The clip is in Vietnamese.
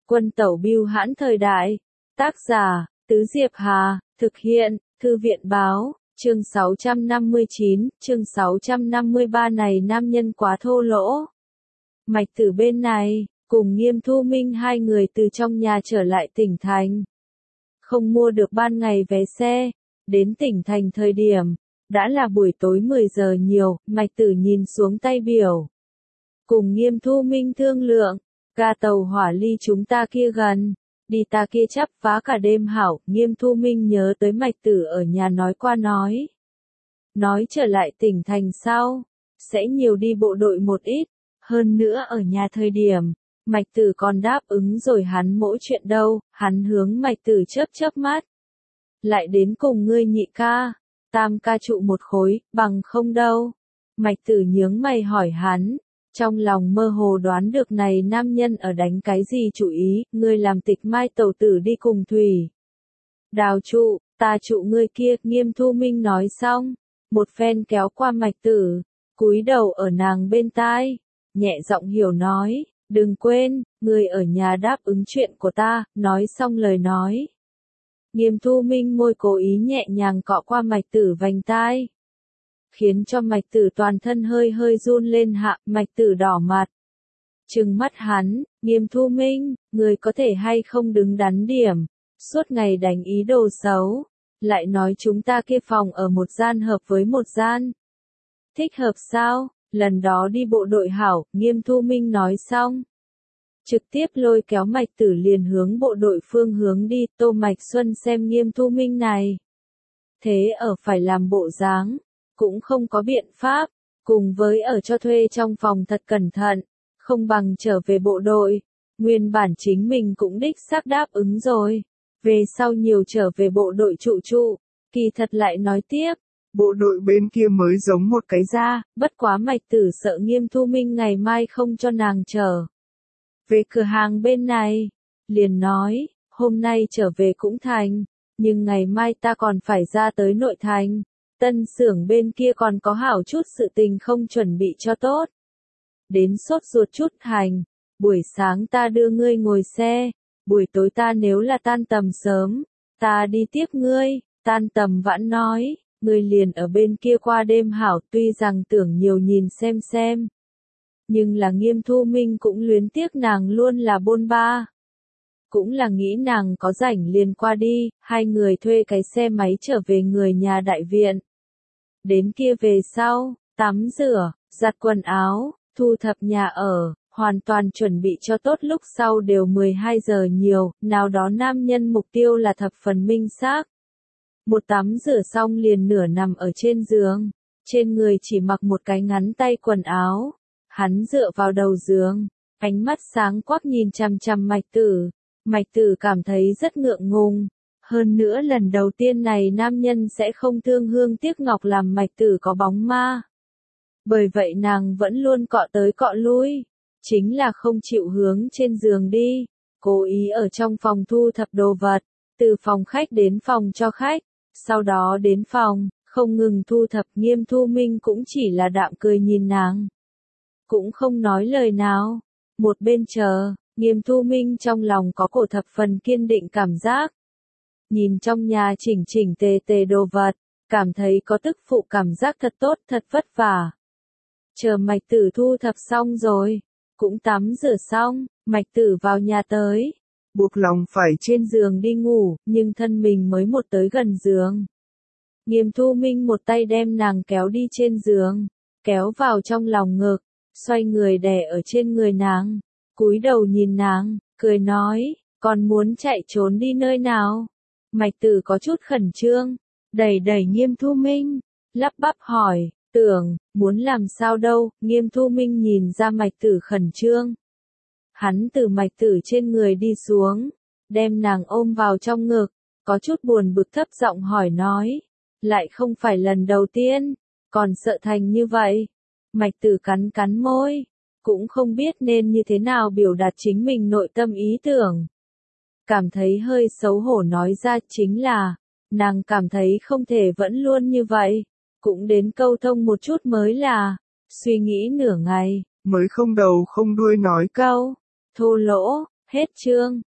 Quân tẩu bưu hãn thời đại. Tác giả, Tứ Diệp Hà, thực hiện, Thư viện báo, chương 659, chương 653 này nam nhân quá thô lỗ. Mạch Tử bên này, cùng Nghiêm Thu Minh hai người từ trong nhà trở lại tỉnh thành. Không mua được ban ngày vé xe, đến tỉnh thành thời điểm, đã là buổi tối 10 giờ nhiều, Mạch Tử nhìn xuống tay biểu. Cùng Nghiêm Thu Minh thương lượng, ga tàu hỏa ly chúng ta kia gần, đi ta kia chắp phá cả đêm hảo. Nghiêm Thu Minh nhớ tới Mạch Tử ở nhà nói qua nói trở lại tỉnh thành sau, sẽ nhiều đi bộ đội một ít, hơn nữa ở nhà thời điểm, Mạch Tử còn đáp ứng rồi hắn mỗi chuyện đâu. Hắn hướng Mạch Tử chớp mắt. Lại đến cùng ngươi nhị ca, tam ca trụ một khối, bằng không đâu. Mạch Tử nhướng mày hỏi hắn, trong lòng mơ hồ đoán được này nam nhân ở đánh cái gì chủ ý. Ngươi làm Tịch Mai tẩu tử đi cùng Thủy Đào trụ, ta trụ ngươi kia. Nghiêm Thu Minh nói xong, một phen kéo qua Mạch Tử, cúi đầu ở nàng bên tai, nhẹ giọng hiểu nói, đừng quên, ngươi ở nhà đáp ứng chuyện của ta. Nói xong lời nói, Nghiêm Thu Minh môi cố ý nhẹ nhàng cọ qua Mạch Tử vành tai, khiến cho Mạch Tử toàn thân hơi run lên hạ. Mạch Tử đỏ mặt, trừng mắt hắn, Nghiêm Thu Minh, người có thể hay không đứng đắn điểm, suốt ngày đánh ý đồ xấu, lại nói chúng ta kia phòng ở một gian hợp với một gian. Thích hợp sao, lần đó đi bộ đội hảo. Nghiêm Thu Minh nói xong, trực tiếp lôi kéo Mạch Tử liền hướng bộ đội phương hướng đi. Tô Mạch Xuân xem Nghiêm Thu Minh này, thế ở phải làm bộ dáng, cũng không có biện pháp, cùng với ở cho thuê trong phòng thật cẩn thận, không bằng trở về bộ đội. Nguyên bản chính mình cũng đích xác đáp ứng rồi, về sau nhiều trở về bộ đội trụ, kỳ thật lại nói tiếp, bộ đội bên kia mới giống một cái ra, bất quá Mạch Tử sợ Nghiêm Thu Minh ngày mai không cho nàng trở về cửa hàng bên này, liền nói, hôm nay trở về cũng thành, nhưng ngày mai ta còn phải ra tới nội thành, tân xưởng bên kia còn có hảo chút sự tình không chuẩn bị cho tốt. Đến sốt ruột chút thành, buổi sáng ta đưa ngươi ngồi xe, buổi tối ta nếu là tan tầm sớm, ta đi tiếp ngươi, tan tầm vãn nói, ngươi liền ở bên kia qua đêm hảo. Tuy rằng tưởng nhiều nhìn xem, nhưng là Nghiêm Thu Minh cũng luyến tiếc nàng luôn là bôn ba. Cũng là nghĩ nàng có rảnh liền qua đi, hai người thuê cái xe máy trở về người nhà đại viện. Đến kia về sau, tắm rửa, giặt quần áo, thu thập nhà ở, hoàn toàn chuẩn bị cho tốt lúc sau đều 12 giờ nhiều. Nào đó nam nhân mục tiêu là thập phần minh xác. Một tắm rửa xong liền nửa nằm ở trên giường, trên người chỉ mặc một cái ngắn tay quần áo. Hắn dựa vào đầu giường, ánh mắt sáng quắc nhìn chằm chằm Mạch Tử. Mạch Tử cảm thấy rất ngượng ngùng. Hơn nữa lần đầu tiên này nam nhân sẽ không thương hương tiếc ngọc làm Mạch Tử có bóng ma. Bởi vậy nàng vẫn luôn cọ tới cọ lui, chính là không chịu hướng trên giường đi, cố ý ở trong phòng thu thập đồ vật, từ phòng khách đến phòng cho khách, sau đó đến phòng, không ngừng thu thập. Nghiêm Thu Minh cũng chỉ là đạm cười nhìn nàng, cũng không nói lời nào. Một bên chờ, Nghiêm Thu Minh trong lòng có cổ thập phần kiên định cảm giác. Nhìn trong nhà chỉnh tề đồ vật, cảm thấy có tức phụ cảm giác thật tốt, thật vất vả. Chờ Mạch Tử thu thập xong rồi, cũng tắm rửa xong, Mạch Tử vào nhà tới, buộc lòng phải trên giường đi ngủ, nhưng thân mình mới một tới gần giường. Nghiêm Thu Minh một tay đem nàng kéo đi trên giường, kéo vào trong lòng ngực, xoay người đè ở trên người nàng, cúi đầu nhìn nàng, cười nói, còn muốn chạy trốn đi nơi nào? Mạch Tử có chút khẩn trương, đẩy Nghiêm Thu Minh, lắp bắp hỏi, tưởng, muốn làm sao đâu? Nghiêm Thu Minh nhìn ra Mạch Tử khẩn trương. Hắn từ Mạch Tử trên người đi xuống, đem nàng ôm vào trong ngực, có chút buồn bực thấp giọng hỏi nói, lại không phải lần đầu tiên, còn sợ thành như vậy. Mạch Tử cắn môi, cũng không biết nên như thế nào biểu đạt chính mình nội tâm ý tưởng. Cảm thấy hơi xấu hổ nói ra, chính là, nàng cảm thấy không thể vẫn luôn như vậy, cũng đến câu thông một chút mới là. Suy nghĩ nửa ngày, mới không đầu không đuôi nói câu thô lỗ, Hết chương.